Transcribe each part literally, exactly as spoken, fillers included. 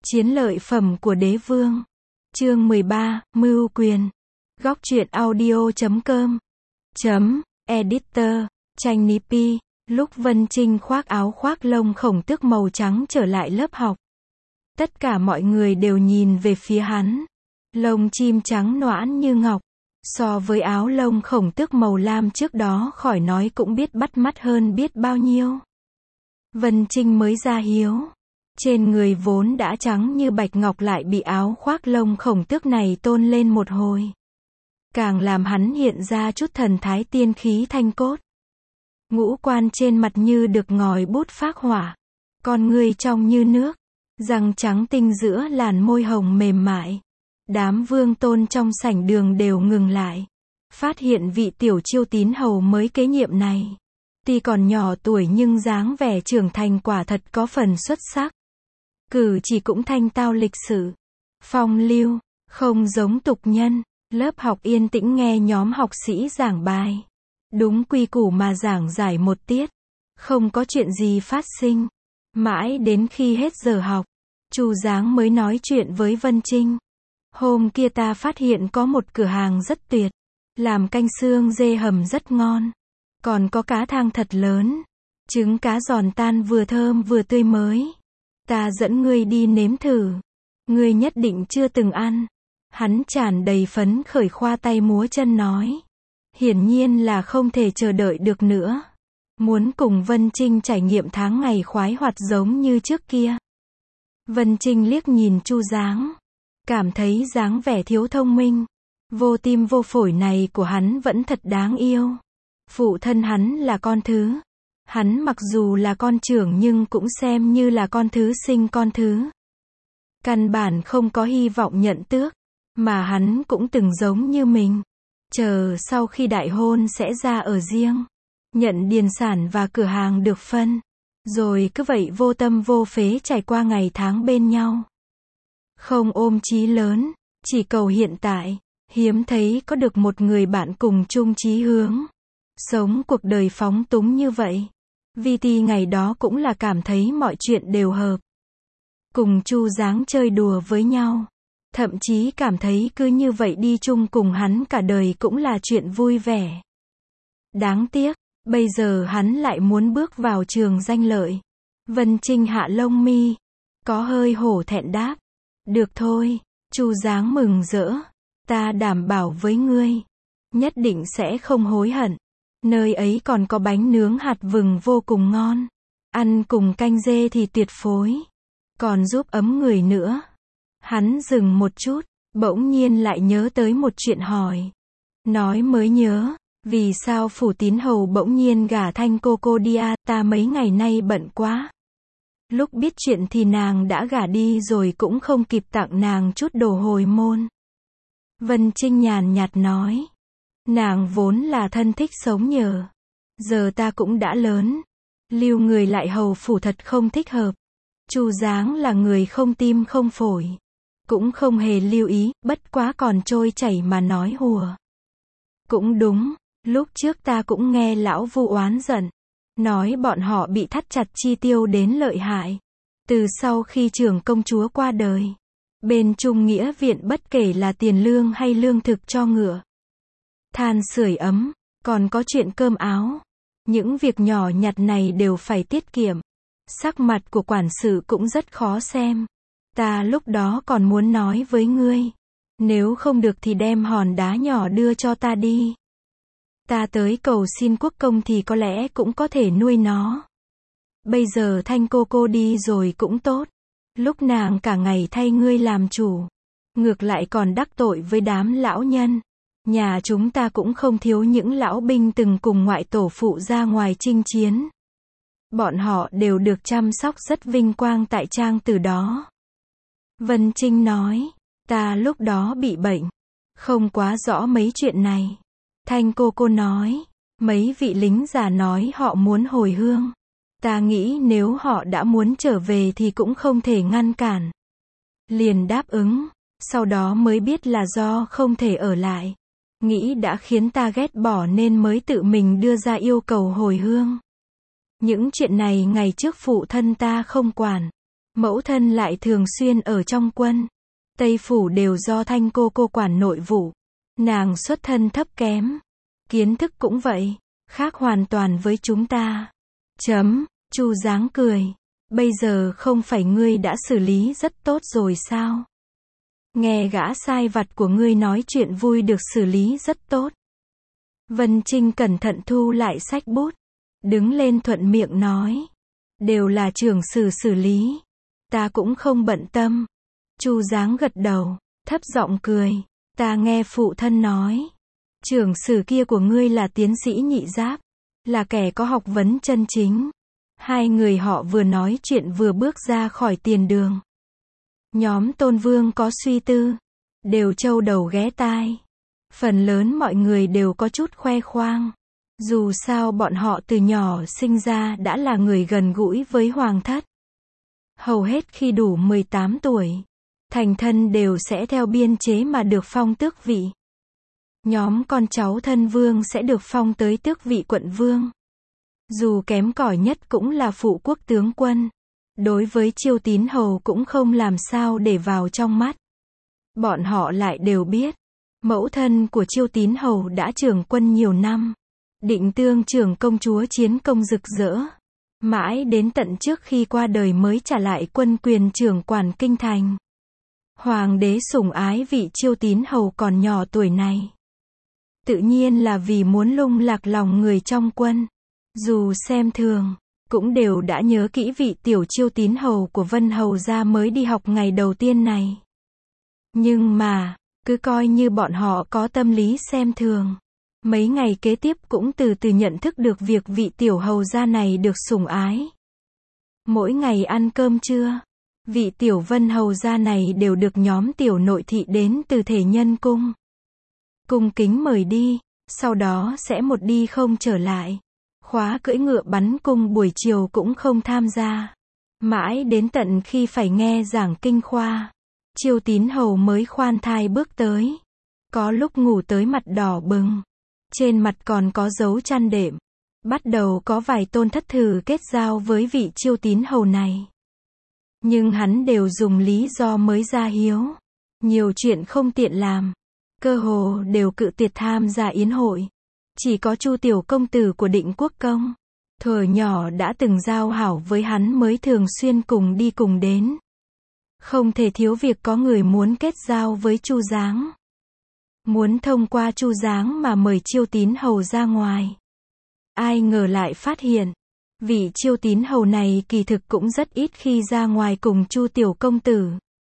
Chiến lợi phẩm của đế vương. Chương mười ba, Mưu quyền. Góc truyện audio chấm com. Chấm, editor, Tranh Nipi. Lúc Vân Trinh khoác áo khoác lông khổng tước màu trắng trở lại lớp học. Tất cả mọi người đều nhìn về phía hắn. Lông chim trắng noãn như ngọc. So với áo lông khổng tước màu lam trước đó khỏi nói cũng biết bắt mắt hơn biết bao nhiêu. Vân Trinh mới ra hiếu. Trên người vốn đã trắng như bạch ngọc lại bị áo khoác lông khổng tước này tôn lên một hồi. Càng làm hắn hiện ra chút thần thái tiên khí thanh cốt. Ngũ quan trên mặt như được ngòi bút phác hỏa. Con người trong như nước. Răng trắng tinh giữa làn môi hồng mềm mại. Đám vương tôn trong sảnh đường đều ngừng lại. Phát hiện vị tiểu chiêu tín hầu mới kế nhiệm này. Tuy còn nhỏ tuổi nhưng dáng vẻ trưởng thành quả thật có phần xuất sắc. Cử chỉ cũng thanh tao lịch sự. Phong lưu, không giống tục nhân. Lớp học yên tĩnh nghe nhóm học sĩ giảng bài. Đúng quy củ mà giảng giải một tiết. Không có chuyện gì phát sinh. Mãi đến khi hết giờ học, Chu Giáng mới nói chuyện với Vân Trinh. Hôm kia ta phát hiện có một cửa hàng rất tuyệt. Làm canh xương dê hầm rất ngon. Còn có cá thang thật lớn. Trứng cá giòn tan vừa thơm vừa tươi mới. Ta dẫn ngươi đi nếm thử. Ngươi nhất định chưa từng ăn. Hắn tràn đầy phấn khởi khoa tay múa chân nói. Hiển nhiên là không thể chờ đợi được nữa. Muốn cùng Vân Trinh trải nghiệm tháng ngày khoái hoạt giống như trước kia. Vân Trinh liếc nhìn Chu Giáng. Cảm thấy dáng vẻ thiếu thông minh. Vô tim vô phổi này của hắn vẫn thật đáng yêu. Phụ thân hắn là con thứ. Hắn mặc dù là con trưởng nhưng cũng xem như là con thứ sinh con thứ. Căn bản không có hy vọng nhận tước. Mà hắn cũng từng giống như mình. Chờ sau khi đại hôn sẽ ra ở riêng. Nhận điền sản và cửa hàng được phân. Rồi cứ vậy vô tâm vô phế trải qua ngày tháng bên nhau. Không ôm chí lớn. Chỉ cầu hiện tại. Hiếm thấy có được một người bạn cùng chung chí hướng. Sống cuộc đời phóng túng như vậy. Vi Ti ngày đó cũng là cảm thấy mọi chuyện đều hợp. Cùng Chu Giáng chơi đùa với nhau. Thậm chí cảm thấy cứ như vậy đi chung cùng hắn cả đời cũng là chuyện vui vẻ. Đáng tiếc, bây giờ hắn lại muốn bước vào trường danh lợi. Vân Trinh hạ lông mi. Có hơi hổ thẹn đáp. Được thôi, Chu Giáng mừng rỡ. Ta đảm bảo với ngươi. Nhất định sẽ không hối hận. Nơi ấy còn có bánh nướng hạt vừng vô cùng ngon. Ăn cùng canh dê thì tuyệt phối. Còn giúp ấm người nữa. Hắn dừng một chút, bỗng nhiên lại nhớ tới một chuyện hỏi. Nói mới nhớ, vì sao phủ tín hầu bỗng nhiên gả Thanh cô cô đi à, ta mấy ngày nay bận quá. Lúc biết chuyện thì nàng đã gả đi rồi cũng không kịp tặng nàng chút đồ hồi môn. Vân Trinh nhàn nhạt nói. Nàng vốn là thân thích sống nhờ. Giờ ta cũng đã lớn. Lưu người lại hầu phủ thật không thích hợp. Chu Giáng là người không tim không phổi. Cũng không hề lưu ý, bất quá còn trôi chảy mà nói hùa. Cũng đúng, lúc trước ta cũng nghe lão Vu oán giận. Nói bọn họ bị thắt chặt chi tiêu đến lợi hại. Từ sau khi trưởng công chúa qua đời. Bên Trung Nghĩa viện bất kể là tiền lương hay lương thực cho ngựa. Than sưởi ấm, còn có chuyện cơm áo. Những việc nhỏ nhặt này đều phải tiết kiệm. Sắc mặt của quản sự cũng rất khó xem. Ta lúc đó còn muốn nói với ngươi. Nếu không được thì đem hòn đá nhỏ đưa cho ta đi. Ta tới cầu xin quốc công thì có lẽ cũng có thể nuôi nó. Bây giờ Thanh cô cô đi rồi cũng tốt. Lúc nàng cả ngày thay ngươi làm chủ. Ngược lại còn đắc tội với đám lão nhân. Nhà chúng ta cũng không thiếu những lão binh từng cùng ngoại tổ phụ ra ngoài chinh chiến. Bọn họ đều được chăm sóc rất vinh quang tại trang từ đó. Vân Trinh nói, ta lúc đó bị bệnh. Không quá rõ mấy chuyện này. Thanh cô cô nói, mấy vị lính già nói họ muốn hồi hương. Ta nghĩ nếu họ đã muốn trở về thì cũng không thể ngăn cản. Liền đáp ứng, sau đó mới biết là do không thể ở lại. Nghĩ đã khiến ta ghét bỏ nên mới tự mình đưa ra yêu cầu hồi hương. Những chuyện này ngày trước phụ thân ta không quản. Mẫu thân lại thường xuyên ở trong quân. Tây phủ đều do Thanh cô cô quản nội vụ. Nàng xuất thân thấp kém. Kiến thức cũng vậy. Khác hoàn toàn với chúng ta. Chấm, Chu Giáng cười. Bây giờ không phải ngươi đã xử lý rất tốt rồi sao? Nghe gã sai vặt của ngươi nói chuyện vui được xử lý rất tốt. Vân Trinh cẩn thận thu lại sách bút. Đứng lên thuận miệng nói. Đều là trưởng sử xử lý. Ta cũng không bận tâm. Chu Giáng gật đầu, thấp giọng cười. Ta nghe phụ thân nói. Trưởng sử kia của ngươi là tiến sĩ nhị giáp. Là kẻ có học vấn chân chính. Hai người họ vừa nói chuyện vừa bước ra khỏi tiền đường. Nhóm Tôn Vương có suy tư. Đều châu đầu ghé tai. Phần lớn mọi người đều có chút khoe khoang. Dù sao bọn họ từ nhỏ sinh ra đã là người gần gũi với hoàng thất. Hầu hết khi đủ mười tám tuổi, thành thân đều sẽ theo biên chế mà được phong tước vị. Nhóm con cháu thân vương sẽ được phong tới tước vị quận vương. Dù kém cỏi nhất cũng là phụ quốc tướng quân. Đối với Chiêu Tín Hầu cũng không làm sao để vào trong mắt. Bọn họ lại đều biết, mẫu thân của Chiêu Tín Hầu đã trưởng quân nhiều năm. Định Tương trưởng công chúa chiến công rực rỡ. Mãi đến tận trước khi qua đời mới trả lại quân quyền trưởng quản kinh thành. Hoàng đế sủng ái vị Chiêu Tín Hầu còn nhỏ tuổi này. Tự nhiên là vì muốn lung lạc lòng người trong quân. Dù xem thường, cũng đều đã nhớ kỹ vị tiểu Chiêu Tín Hầu của Vân Hầu gia mới đi học ngày đầu tiên này. Nhưng mà, cứ coi như bọn họ có tâm lý xem thường. Mấy ngày kế tiếp cũng từ từ nhận thức được việc vị tiểu hầu gia này được sủng ái. Mỗi ngày ăn cơm trưa, vị tiểu Vân Hầu gia này đều được nhóm tiểu nội thị đến từ Thể Nhân cung cung kính mời đi, sau đó sẽ một đi không trở lại. Khóa cưỡi ngựa bắn cung buổi chiều cũng không tham gia. Mãi đến tận khi phải nghe giảng kinh khoa, Chiêu Tín Hầu mới khoan thai bước tới. Có lúc ngủ tới mặt đỏ bừng. Trên mặt còn có dấu chăn đệm. Bắt đầu có vài tôn thất thử kết giao với vị Chiêu Tín Hầu này. Nhưng hắn đều dùng lý do mới ra hiếu. Nhiều chuyện không tiện làm. Cơ hồ đều cự tuyệt tham gia yến hội. Chỉ có Chu tiểu công tử của Định Quốc công, thuở nhỏ đã từng giao hảo với hắn mới thường xuyên cùng đi cùng đến. Không thể thiếu việc có người muốn kết giao với Chu Giáng. Muốn thông qua Chu Giáng mà mời Chiêu Tín Hầu ra ngoài. Ai ngờ lại phát hiện, vị Chiêu Tín Hầu này kỳ thực cũng rất ít khi ra ngoài cùng Chu tiểu công tử.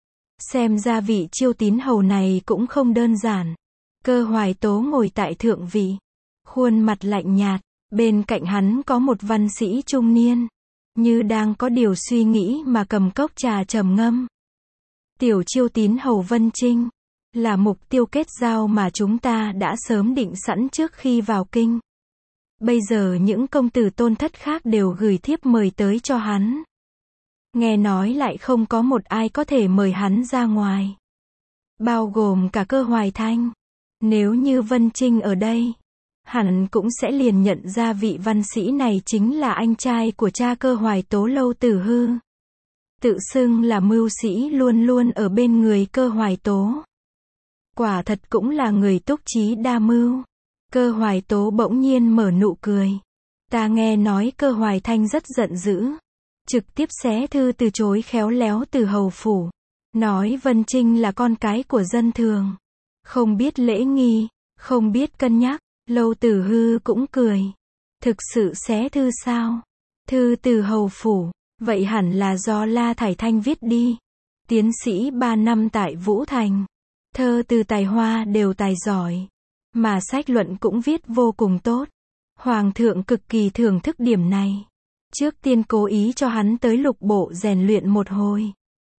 Xem ra vị Chiêu Tín Hầu này cũng không đơn giản. Cơ Hoài Tố ngồi tại thượng vị, khuôn mặt lạnh nhạt, bên cạnh hắn có một văn sĩ trung niên, như đang có điều suy nghĩ mà cầm cốc trà trầm ngâm. Tiểu Chiêu Tín Hầu Vân Trinh, là mục tiêu kết giao mà chúng ta đã sớm định sẵn trước khi vào kinh. Bây giờ những công tử tôn thất khác đều gửi thiếp mời tới cho hắn. Nghe nói lại không có một ai có thể mời hắn ra ngoài. Bao gồm cả Cơ Hoài Thanh. Nếu như Vân Trinh ở đây, hẳn cũng sẽ liền nhận ra vị văn sĩ này chính là anh trai của cha Cơ Hoài Tố Lâu Tử Hư. Tự xưng là mưu sĩ luôn luôn ở bên người Cơ Hoài Tố. Quả thật cũng là người túc trí đa mưu. Cơ Hoài Tố bỗng nhiên mở nụ cười. Ta nghe nói Cơ Hoài Thanh rất giận dữ. Trực tiếp xé thư từ chối khéo léo từ hầu phủ. Nói Vân Trinh là con cái của dân thường. Không biết lễ nghi, không biết cân nhắc. Lâu Tử Hư cũng cười. Thực sự xé thư sao? Thư từ hầu phủ. Vậy hẳn là do La Thải Thanh viết đi. Tiến sĩ ba năm tại Vũ Thành. Thơ từ tài hoa đều tài giỏi. Mà sách luận cũng viết vô cùng tốt. Hoàng thượng cực kỳ thưởng thức điểm này. Trước tiên cố ý cho hắn tới lục bộ rèn luyện một hồi.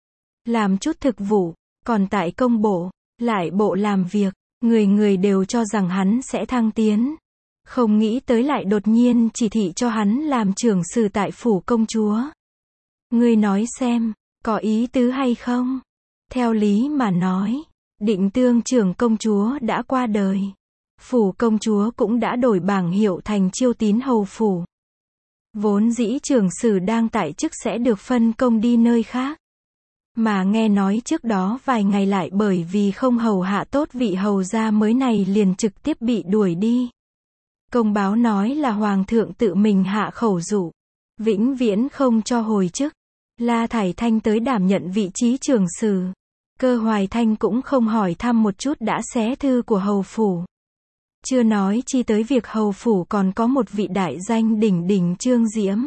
Làm chút thực vụ, còn tại công bộ, lại bộ làm việc, người người đều cho rằng hắn sẽ thăng tiến. Không nghĩ tới lại đột nhiên chỉ thị cho hắn làm trưởng sử tại phủ công chúa. Ngươi nói xem, có ý tứ hay không? Theo lý mà nói, Định Tương trưởng công chúa đã qua đời. Phủ công chúa cũng đã đổi bảng hiệu thành Chiêu Tín Hầu phủ. Vốn dĩ trưởng sử đang tại chức sẽ được phân công đi nơi khác. Mà nghe nói trước đó vài ngày lại bởi vì không hầu hạ tốt vị hầu gia mới này liền trực tiếp bị đuổi đi. Công báo nói là hoàng thượng tự mình hạ khẩu dụ, vĩnh viễn không cho hồi chức. La Thải Thanh tới đảm nhận vị trí trưởng sử. Cơ Hoài Thanh cũng không hỏi thăm một chút đã xé thư của hầu phủ. Chưa nói chi tới việc hầu phủ còn có một vị đại danh đỉnh đỉnh Trương Diễm.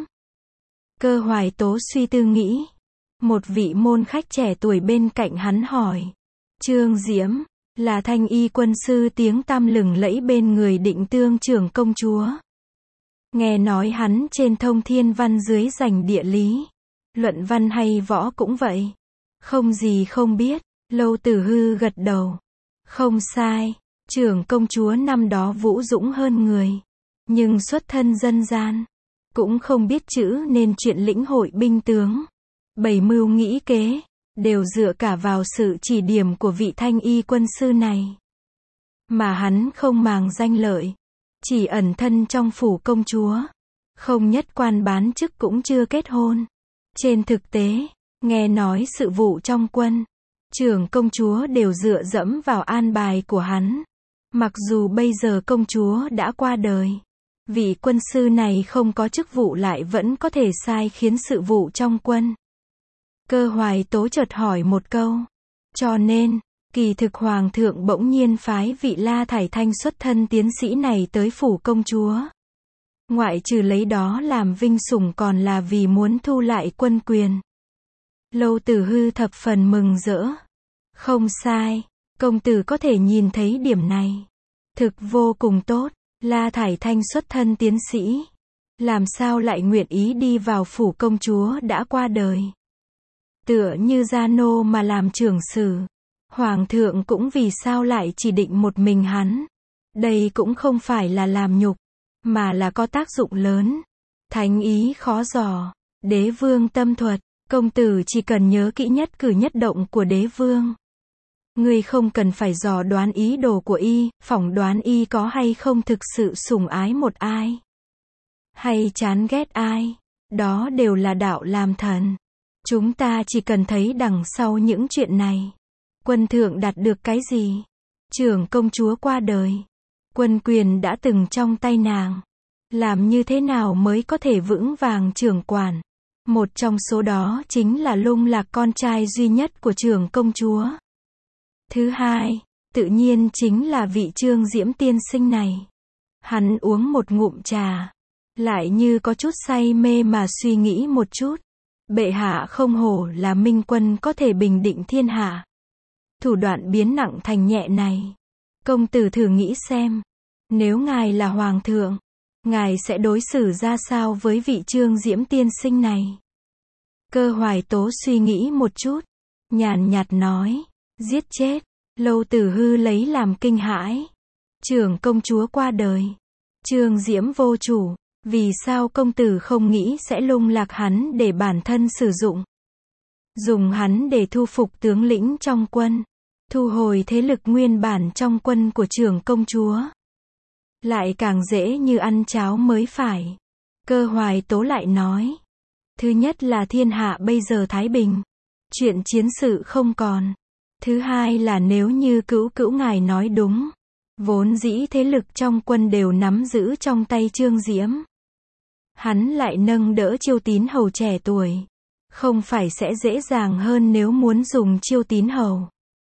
Cơ Hoài Tố suy tư nghĩ. Một vị môn khách trẻ tuổi bên cạnh hắn hỏi. Trương Diễm, là thanh y quân sư tiếng tăm lừng lẫy bên người Định Tương trưởng công chúa. Nghe nói hắn trên thông thiên văn dưới rành địa lý. Luận văn hay võ cũng vậy. Không gì không biết. Lâu Tử Hư gật đầu. Không sai. Trưởng công chúa năm đó vũ dũng hơn người. Nhưng xuất thân dân gian. Cũng không biết chữ nên chuyện lĩnh hội binh tướng. Bày mưu nghĩ kế. Đều dựa cả vào sự chỉ điểm của vị thanh y quân sư này. Mà hắn không màng danh lợi. Chỉ ẩn thân trong phủ công chúa. Không nhất quan bán chức cũng chưa kết hôn. Trên thực tế, nghe nói sự vụ trong quân, trưởng công chúa đều dựa dẫm vào an bài của hắn. Mặc dù bây giờ công chúa đã qua đời, vị quân sư này không có chức vụ lại vẫn có thể sai khiến sự vụ trong quân. Cơ Hoài Tố chợt hỏi một câu. Cho nên, kỳ thực hoàng thượng bỗng nhiên phái vị La Thải Thanh xuất thân tiến sĩ này tới phủ công chúa. Ngoại trừ lấy đó làm vinh sủng còn là vì muốn thu lại quân quyền. Lâu Tử Hư thập phần mừng rỡ. Không sai, công tử có thể nhìn thấy điểm này. Thực vô cùng tốt, La Thải Thanh xuất thân tiến sĩ. Làm sao lại nguyện ý đi vào phủ công chúa đã qua đời. Tựa như gia nô mà làm trưởng sử. Hoàng thượng cũng vì sao lại chỉ định một mình hắn. Đây cũng không phải là làm nhục. Mà là có tác dụng lớn. Thánh ý khó dò. Đế vương tâm thuật. Công tử chỉ cần nhớ kỹ nhất cử nhất động của đế vương. Ngươi không cần phải dò đoán ý đồ của y, phỏng đoán y có hay không thực sự sủng ái một ai. Hay chán ghét ai. Đó đều là đạo làm thần. Chúng ta chỉ cần thấy đằng sau những chuyện này. Quân thượng đạt được cái gì? Trưởng công chúa qua đời. Quân quyền đã từng trong tay nàng. Làm như thế nào mới có thể vững vàng trưởng quản? Một trong số đó chính là Lung Lạc con trai duy nhất của trưởng công chúa. Thứ hai, tự nhiên chính là vị Trương Diễm tiên sinh này. Hắn uống một ngụm trà, lại như có chút say mê mà suy nghĩ một chút. Bệ hạ không hổ là minh quân có thể bình định thiên hạ. Thủ đoạn biến nặng thành nhẹ này. Công tử thử nghĩ xem. Nếu ngài là hoàng thượng, ngài sẽ đối xử ra sao với vị Trương Diễm tiên sinh này? Cơ Hoài Tố suy nghĩ một chút. Nhàn nhạt nói. Giết chết. Lâu Tử Hư lấy làm kinh hãi. Trưởng công chúa qua đời. Trương Diễm vô chủ. Vì sao công tử không nghĩ sẽ lung lạc hắn để bản thân sử dụng? Dùng hắn để thu phục tướng lĩnh trong quân. Thu hồi thế lực nguyên bản trong quân của trưởng công chúa. Lại càng dễ như ăn cháo mới phải. Cơ Hoài Tố lại nói. Thứ nhất là thiên hạ bây giờ thái bình. Chuyện chiến sự không còn. Thứ hai là nếu như cữu cữu ngài nói đúng. Vốn dĩ thế lực trong quân đều nắm giữ trong tay Trương Diễm. Hắn lại nâng đỡ Chiêu Tín hầu trẻ tuổi. Không phải sẽ dễ dàng hơn nếu muốn dùng Chiêu Tín hầu.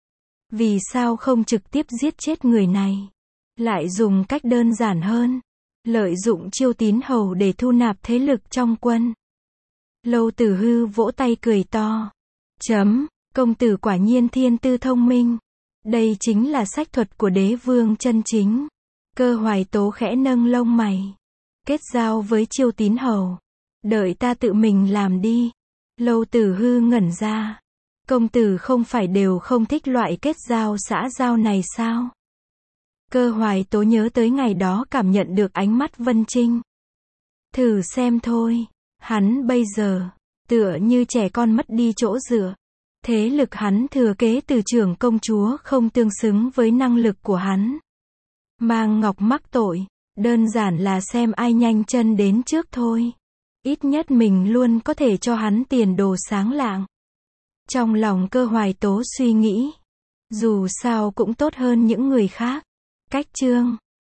Vì sao không trực tiếp giết chết người này? Lại dùng cách đơn giản hơn. Lợi dụng Chiêu Tín hầu để thu nạp thế lực trong quân. Lâu Tử Hư vỗ tay cười to. Chấm, công tử quả nhiên thiên tư thông minh. Đây chính là sách thuật của đế vương chân chính. Cơ Hoài Tố khẽ nâng lông mày. Kết giao với Chiêu Tín hầu. Đợi ta tự mình làm đi. Lâu Tử Hư ngẩn ra. Công tử không phải đều không thích loại kết giao xã giao này sao? Cơ Hoài Tố nhớ tới ngày đó cảm nhận được ánh mắt Vân Trinh. Thử xem thôi. Hắn bây giờ, tựa như trẻ con mất đi chỗ dựa. Thế lực hắn thừa kế từ trưởng công chúa không tương xứng với năng lực của hắn. Mang ngọc mắc tội, đơn giản là xem ai nhanh chân đến trước thôi. Ít nhất mình luôn có thể cho hắn tiền đồ sáng lạng. Trong lòng Cơ Hoài Tố suy nghĩ. Dù sao cũng tốt hơn những người khác. Cách chương